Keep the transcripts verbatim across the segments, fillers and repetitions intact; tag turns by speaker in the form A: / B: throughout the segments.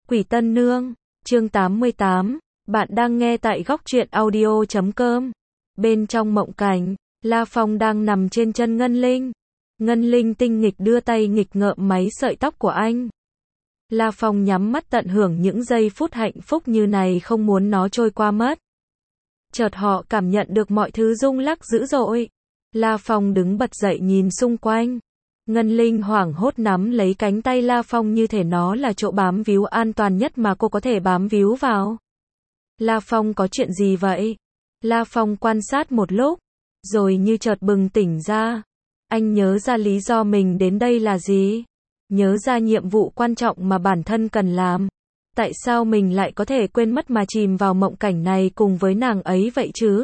A: Quỷ Tân Nương, chương tám mươi tám, bạn đang nghe tại góc truyện audio chấm com. Bên trong mộng cảnh, La Phong đang nằm trên chân Ngân Linh. Ngân Linh tinh nghịch đưa tay nghịch ngợm máy sợi tóc của anh. La Phong nhắm mắt tận hưởng những giây phút hạnh phúc như này, không muốn nó trôi qua mất. Chợt họ cảm nhận được mọi thứ rung lắc dữ dội. La Phong đứng bật dậy nhìn xung quanh. Ngân Linh hoảng hốt nắm lấy cánh tay La Phong như thể nó là chỗ bám víu an toàn nhất mà cô có thể bám víu vào. La Phong, có chuyện gì vậy? La Phong quan sát một lúc, rồi như chợt bừng tỉnh ra. Anh nhớ ra lý do mình đến đây là gì? Nhớ ra nhiệm vụ quan trọng mà bản thân cần làm. Tại sao mình lại có thể quên mất mà chìm vào mộng cảnh này cùng với nàng ấy vậy chứ?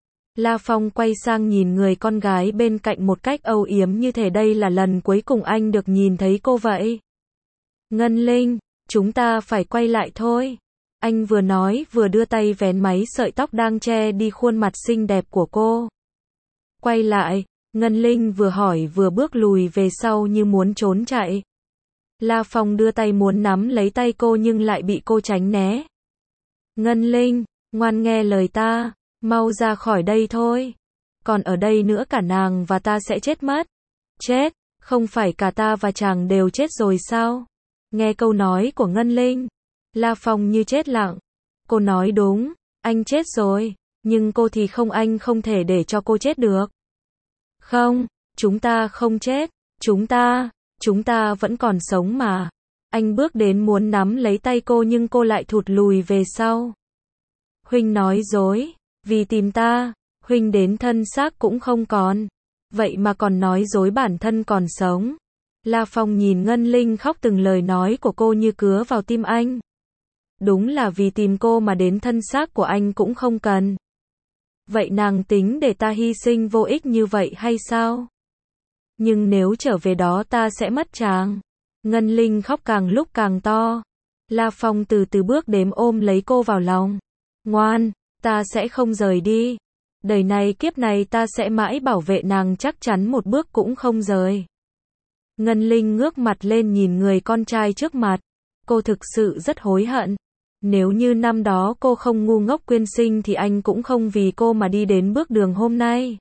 A: La Phong quay sang nhìn người con gái bên cạnh một cách âu yếm như thể đây là lần cuối cùng anh được nhìn thấy cô vậy. Ngân Linh, chúng ta phải quay lại thôi. Anh vừa nói vừa đưa tay vén máy sợi tóc đang che đi khuôn mặt xinh đẹp của cô. Quay lại, Ngân Linh vừa hỏi vừa bước lùi về sau như muốn trốn chạy. La Phong đưa tay muốn nắm lấy tay cô nhưng lại bị cô tránh né. Ngân Linh, ngoan nghe lời ta. Mau ra khỏi đây thôi. Còn ở đây nữa cả nàng và ta sẽ chết mất. Chết? Không phải cả ta và chàng đều chết rồi sao? Nghe câu nói của Ngân Linh, La Phong như chết lặng. Cô nói đúng, anh chết rồi. Nhưng cô thì không, anh không thể để cho cô chết được. Không, chúng ta không chết. Chúng ta, chúng ta vẫn còn sống mà. Anh bước đến muốn nắm lấy tay cô nhưng cô lại thụt lùi về sau. Huynh nói dối. Vì tìm ta, huynh đến thân xác cũng không còn. Vậy mà còn nói dối bản thân còn sống. La Phong nhìn Ngân Linh khóc, từng lời nói của cô như cứa vào tim anh. Đúng là vì tìm cô mà đến thân xác của anh cũng không cần. Vậy nàng tính để ta hy sinh vô ích như vậy hay sao? Nhưng nếu trở về đó ta sẽ mất chàng. Ngân Linh khóc càng lúc càng to. La Phong từ từ bước đến ôm lấy cô vào lòng. Ngoan. Ta sẽ không rời đi. Đời này kiếp này ta sẽ mãi bảo vệ nàng, chắc chắn một bước cũng không rời. Ngân Linh ngước mặt lên nhìn người con trai trước mặt. Cô thực sự rất hối hận. Nếu như năm đó cô không ngu ngốc quyên sinh thì anh cũng không vì cô mà đi đến bước đường hôm nay.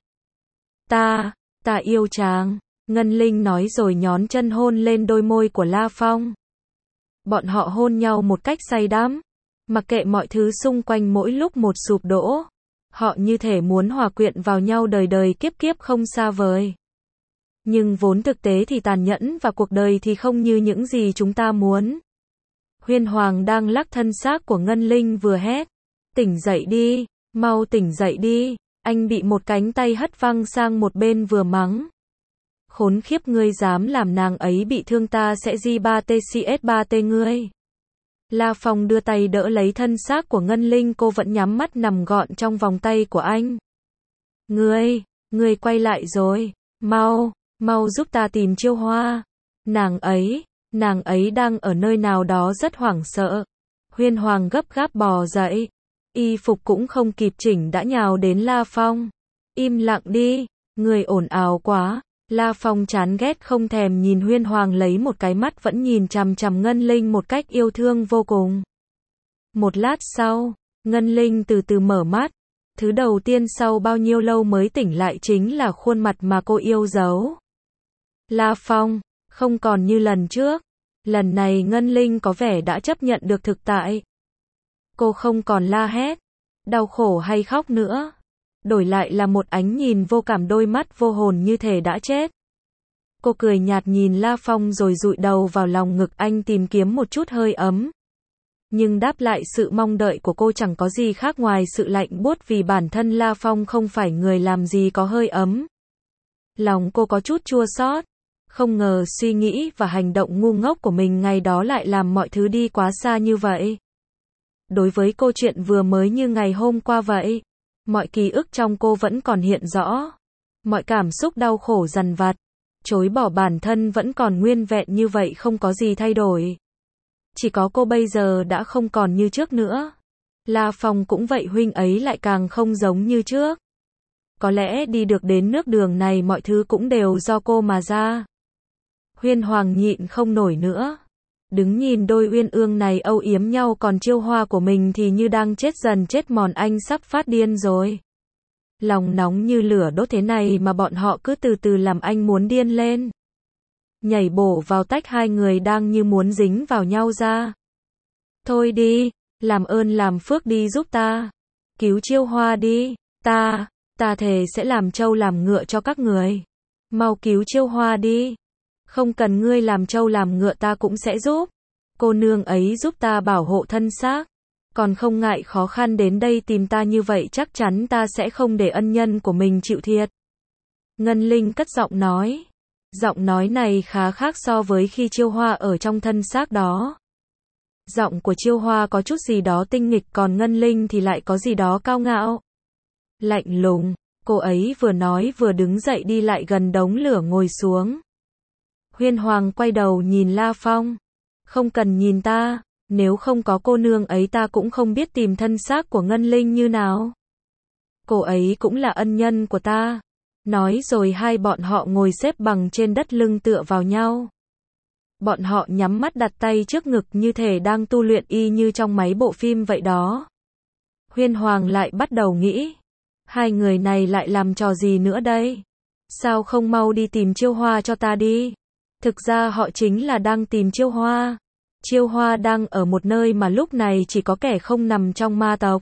A: Ta, ta yêu chàng. Ngân Linh nói rồi nhón chân hôn lên đôi môi của La Phong. Bọn họ hôn nhau một cách say đắm. Mặc kệ mọi thứ xung quanh mỗi lúc một sụp đổ, họ như thể muốn hòa quyện vào nhau đời đời kiếp kiếp không xa vời. Nhưng vốn thực tế thì tàn nhẫn và cuộc đời thì không như những gì chúng ta muốn. Huyên Hoàng đang lắc thân xác của Ngân Linh vừa hét. Tỉnh dậy đi, mau tỉnh dậy đi. Anh bị một cánh tay hất văng sang một bên vừa mắng. Khốn khiếp, ngươi dám làm nàng ấy bị thương, ta sẽ gi ba tê xê ét ba tê ngươi. La Phong đưa tay đỡ lấy thân xác của Ngân Linh, cô vẫn nhắm mắt nằm gọn trong vòng tay của anh. Ngươi, ngươi quay lại rồi, mau, mau giúp ta tìm Chiêu Hoa. Nàng ấy, nàng ấy đang ở nơi nào đó rất hoảng sợ. Huyên Hoàng gấp gáp bò dậy, y phục cũng không kịp chỉnh đã nhào đến La Phong. Im lặng đi, ngươi ồn ào quá. La Phong chán ghét không thèm nhìn Huyên Hoàng lấy một cái mắt vẫn nhìn chằm chằm Ngân Linh một cách yêu thương vô cùng. Một lát sau, Ngân Linh từ từ mở mắt. Thứ đầu tiên sau bao nhiêu lâu mới tỉnh lại chính là khuôn mặt mà cô yêu dấu. La Phong, không còn như lần trước. Lần này Ngân Linh có vẻ đã chấp nhận được thực tại. Cô không còn la hét, đau khổ hay khóc nữa. Đổi lại là một ánh nhìn vô cảm, đôi mắt vô hồn như thể đã chết. Cô cười nhạt nhìn La Phong rồi dụi đầu vào lòng ngực anh tìm kiếm một chút hơi ấm. Nhưng đáp lại sự mong đợi của cô chẳng có gì khác ngoài sự lạnh buốt, vì bản thân La Phong không phải người làm gì có hơi ấm. Lòng cô có chút chua xót. Không ngờ suy nghĩ và hành động ngu ngốc của mình ngày đó lại làm mọi thứ đi quá xa như vậy. Đối với cô chuyện vừa mới như ngày hôm qua vậy. Mọi ký ức trong cô vẫn còn hiện rõ. Mọi cảm xúc đau khổ dằn vặt, chối bỏ bản thân vẫn còn nguyên vẹn như vậy, không có gì thay đổi. Chỉ có cô bây giờ đã không còn như trước nữa. La Phong cũng vậy, huynh ấy lại càng không giống như trước. Có lẽ đi được đến nước đường này mọi thứ cũng đều do cô mà ra. Huyên Hoàng nhịn không nổi nữa. Đứng nhìn đôi uyên ương này âu yếm nhau, còn Chiêu Hoa của mình thì như đang chết dần chết mòn, anh sắp phát điên rồi. Lòng nóng như lửa đốt thế này mà bọn họ cứ từ từ làm anh muốn điên lên. Nhảy bổ vào tách hai người đang như muốn dính vào nhau ra. Thôi đi, làm ơn làm phước đi giúp ta. Cứu Chiêu Hoa đi, ta, ta thề sẽ làm trâu làm ngựa cho các người. Mau cứu Chiêu Hoa đi. Không cần ngươi làm trâu làm ngựa ta cũng sẽ giúp. Cô nương ấy giúp ta bảo hộ thân xác. Còn không ngại khó khăn đến đây tìm ta như vậy, chắc chắn ta sẽ không để ân nhân của mình chịu thiệt. Ngân Linh cất giọng nói. Giọng nói này khá khác so với khi Chiêu Hoa ở trong thân xác đó. Giọng của Chiêu Hoa có chút gì đó tinh nghịch, còn Ngân Linh thì lại có gì đó cao ngạo. Lạnh lùng, cô ấy vừa nói vừa đứng dậy đi lại gần đống lửa ngồi xuống. Huyên Hoàng quay đầu nhìn La Phong. Không cần nhìn ta, nếu không có cô nương ấy ta cũng không biết tìm thân xác của Ngân Linh như nào. Cô ấy cũng là ân nhân của ta. Nói rồi hai bọn họ ngồi xếp bằng trên đất, lưng tựa vào nhau. Bọn họ nhắm mắt đặt tay trước ngực như thể đang tu luyện, y như trong mấy bộ phim vậy đó. Huyên Hoàng lại bắt đầu nghĩ. Hai người này lại làm trò gì nữa đây? Sao không mau đi tìm Chiêu Hoa cho ta đi? Thực ra họ chính là đang tìm Chiêu Hoa. Chiêu Hoa đang ở một nơi mà lúc này chỉ có kẻ không nằm trong ma tộc,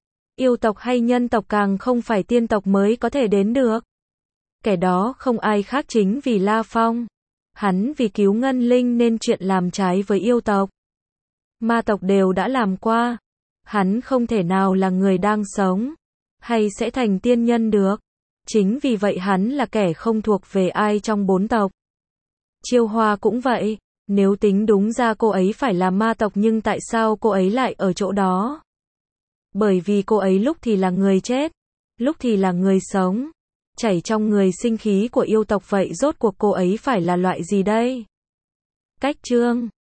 A: yêu tộc hay nhân tộc, càng không phải tiên tộc mới có thể đến được. Kẻ đó không ai khác chính vì La Phong. Hắn vì cứu Ngân Linh nên chuyện làm trái với yêu tộc, ma tộc đều đã làm qua. Hắn không thể nào là người đang sống, hay sẽ thành tiên nhân được. Chính vì vậy hắn là kẻ không thuộc về ai trong bốn tộc. Chiêu Hoa cũng vậy. Nếu tính đúng ra cô ấy phải là ma tộc, nhưng tại sao cô ấy lại ở chỗ đó? Bởi vì cô ấy lúc thì là người chết, lúc thì là người sống, chảy trong người sinh khí của yêu tộc. Vậy rốt cuộc cô ấy phải là loại gì đây? Cách chương